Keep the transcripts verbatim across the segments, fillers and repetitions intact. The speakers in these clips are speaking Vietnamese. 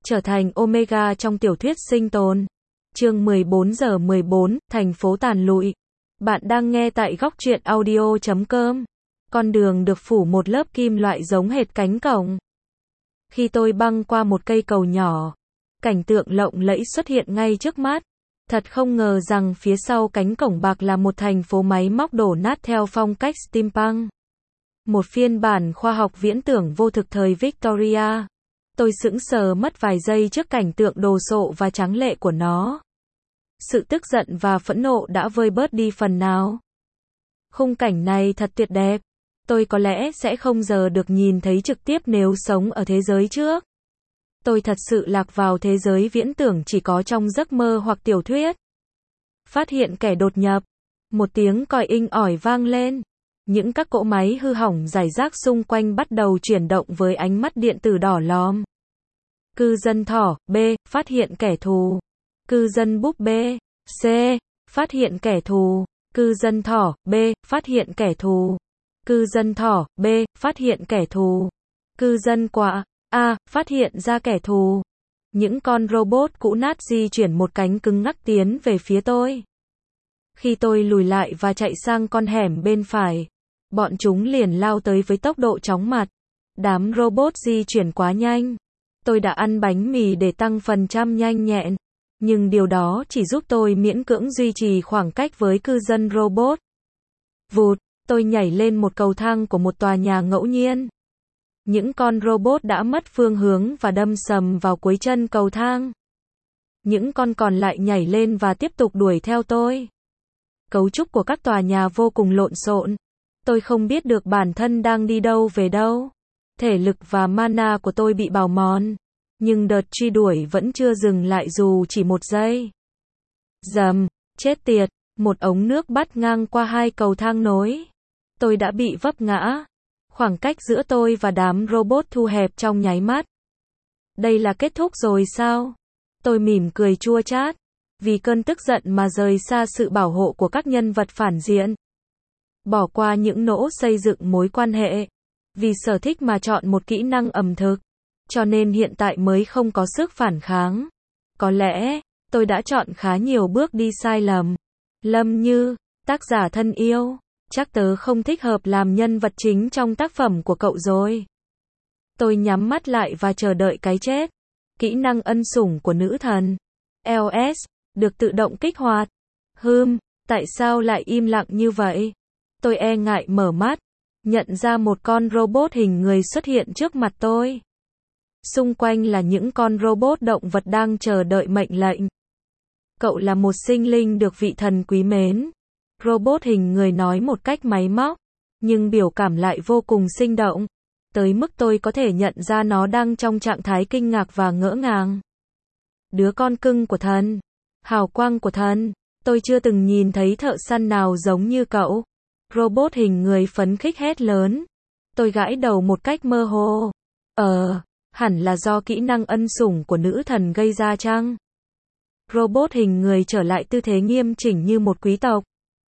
trở thành Omega trong tiểu thuyết sinh tồn. Chương mười bốn giờ mười bốn, thành phố tàn lụi. Bạn đang nghe tại góc truyện audio chấm com. Con đường được phủ một lớp kim loại giống hệt cánh cổng. Khi tôi băng qua một cây cầu nhỏ, cảnh tượng lộng lẫy xuất hiện ngay trước mắt. Thật không ngờ rằng phía sau cánh cổng bạc là một thành phố máy móc đổ nát theo phong cách steampunk. Một phiên bản khoa học viễn tưởng vô thực thời Victoria. Tôi sững sờ mất vài giây trước cảnh tượng đồ sộ và tráng lệ của nó. Sự tức giận và phẫn nộ đã vơi bớt đi phần nào. Khung cảnh này thật tuyệt đẹp. Tôi có lẽ sẽ không giờ được nhìn thấy trực tiếp nếu sống ở thế giới trước. Tôi thật sự lạc vào thế giới viễn tưởng chỉ có trong giấc mơ hoặc tiểu thuyết. Phát hiện kẻ đột nhập. Một tiếng còi inh ỏi vang lên. Những các cỗ máy hư hỏng rải rác xung quanh bắt đầu chuyển động với ánh mắt điện tử đỏ lòm. Cư dân thỏ, B, phát hiện kẻ thù. Cư dân búp bê, C, phát hiện kẻ thù. Cư dân thỏ, B, phát hiện kẻ thù. Cư dân thỏ, B, phát hiện kẻ thù. Cư dân quạ, A, phát hiện ra kẻ thù. Những con robot cũ nát di chuyển một cánh cứng ngắc tiến về phía tôi. Khi tôi lùi lại và chạy sang con hẻm bên phải, bọn chúng liền lao tới với tốc độ chóng mặt. Đám robot di chuyển quá nhanh. Tôi đã ăn bánh mì để tăng phần trăm nhanh nhẹn, nhưng điều đó chỉ giúp tôi miễn cưỡng duy trì khoảng cách với cư dân robot. Vụt, tôi nhảy lên một cầu thang của một tòa nhà ngẫu nhiên. Những con robot đã mất phương hướng và đâm sầm vào cuối chân cầu thang. Những con còn lại nhảy lên và tiếp tục đuổi theo tôi. Cấu trúc của các tòa nhà vô cùng lộn xộn. Tôi không biết được bản thân đang đi đâu về đâu. Thể lực và mana của tôi bị bào mòn. Nhưng đợt truy đuổi vẫn chưa dừng lại dù chỉ một giây. Dầm, chết tiệt, một ống nước bắt ngang qua hai cầu thang nối. Tôi đã bị vấp ngã. Khoảng cách giữa tôi và đám robot thu hẹp trong nháy mắt. Đây là kết thúc rồi sao? Tôi mỉm cười chua chát. Vì cơn tức giận mà rời xa sự bảo hộ của các nhân vật phản diện. Bỏ qua những nỗ xây dựng mối quan hệ. Vì sở thích mà chọn một kỹ năng ẩm thực. Cho nên hiện tại mới không có sức phản kháng. Có lẽ, tôi đã chọn khá nhiều bước đi sai lầm. Lâm Như, tác giả thân yêu, chắc tớ không thích hợp làm nhân vật chính trong tác phẩm của cậu rồi. Tôi nhắm mắt lại và chờ đợi cái chết. Kỹ năng ân sủng của nữ thần L S được tự động kích hoạt. Hừm, tại sao lại im lặng như vậy? Tôi e ngại mở mắt, nhận ra một con robot hình người xuất hiện trước mặt tôi. Xung quanh là những con robot động vật đang chờ đợi mệnh lệnh. Cậu là một sinh linh được vị thần quý mến. Robot hình người nói một cách máy móc, nhưng biểu cảm lại vô cùng sinh động. Tới mức tôi có thể nhận ra nó đang trong trạng thái kinh ngạc và ngỡ ngàng. Đứa con cưng của thần. Hào quang của thần. Tôi chưa từng nhìn thấy thợ săn nào giống như cậu. Robot hình người phấn khích hét lớn. Tôi gãi đầu một cách mơ hồ. Ờ, hẳn là do kỹ năng ân sủng của nữ thần gây ra chăng? Robot hình người trở lại tư thế nghiêm chỉnh như một quý tộc.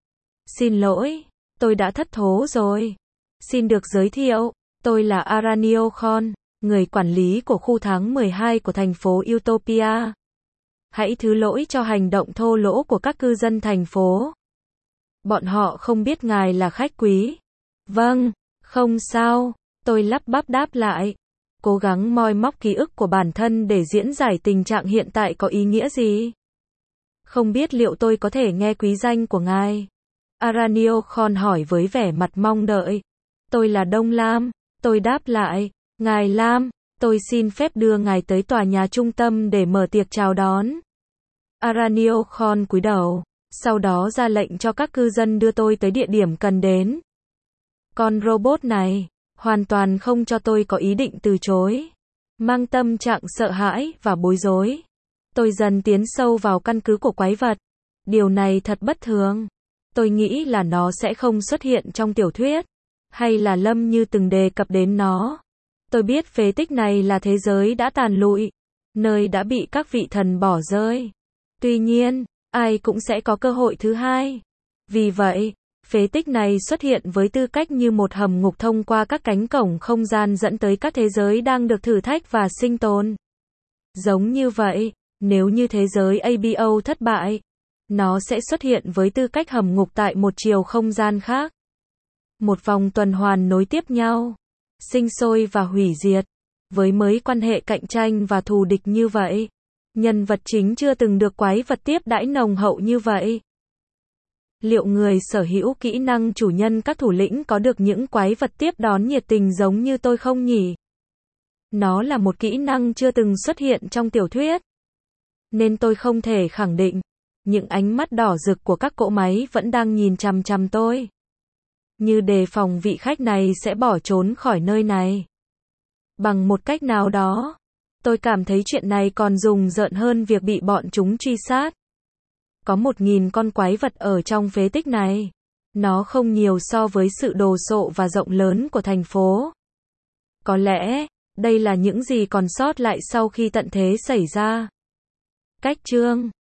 Xin lỗi, tôi đã thất thố rồi. Xin được giới thiệu, tôi là Aranio Khan, người quản lý của khu tháng mười hai của thành phố Utopia. Hãy thứ lỗi cho hành động thô lỗ của các cư dân thành phố. Bọn họ không biết ngài là khách quý. Vâng, không sao, tôi lắp bắp đáp lại. Cố gắng moi móc ký ức của bản thân để diễn giải tình trạng hiện tại có ý nghĩa gì. Không biết liệu tôi có thể nghe quý danh của ngài. Aranio Khan hỏi với vẻ mặt mong đợi. Tôi là Đông Lam, tôi đáp lại. Ngài Lam, tôi xin phép đưa ngài tới tòa nhà trung tâm để mở tiệc chào đón. Aranio Khan cúi đầu, sau đó ra lệnh cho các cư dân đưa tôi tới địa điểm cần đến. Con robot này, hoàn toàn không cho tôi có ý định từ chối. Mang tâm trạng sợ hãi và bối rối, tôi dần tiến sâu vào căn cứ của quái vật. Điều này thật bất thường. Tôi nghĩ là nó sẽ không xuất hiện trong tiểu thuyết. Hay là Lâm Như từng đề cập đến nó. Tôi biết phế tích này là thế giới đã tàn lụi. Nơi đã bị các vị thần bỏ rơi. Tuy nhiên, ai cũng sẽ có cơ hội thứ hai. Vì vậy, phế tích này xuất hiện với tư cách như một hầm ngục thông qua các cánh cổng không gian dẫn tới các thế giới đang được thử thách và sinh tồn. Giống như vậy, nếu như thế giới a bê o thất bại, nó sẽ xuất hiện với tư cách hầm ngục tại một chiều không gian khác. Một vòng tuần hoàn nối tiếp nhau, sinh sôi và hủy diệt. Với mấy quan hệ cạnh tranh và thù địch như vậy, nhân vật chính chưa từng được quái vật tiếp đãi nồng hậu như vậy. Liệu người sở hữu kỹ năng chủ nhân các thủ lĩnh có được những quái vật tiếp đón nhiệt tình giống như tôi không nhỉ? Nó là một kỹ năng chưa từng xuất hiện trong tiểu thuyết, nên tôi không thể khẳng định. Những ánh mắt đỏ rực của các cỗ máy vẫn đang nhìn chằm chằm tôi, như đề phòng vị khách này sẽ bỏ trốn khỏi nơi này. Bằng một cách nào đó, tôi cảm thấy chuyện này còn rùng rợn hơn việc bị bọn chúng truy sát. Có một nghìn con quái vật ở trong phế tích này. Nó không nhiều so với sự đồ sộ và rộng lớn của thành phố. Có lẽ, đây là những gì còn sót lại sau khi tận thế xảy ra. Cách chương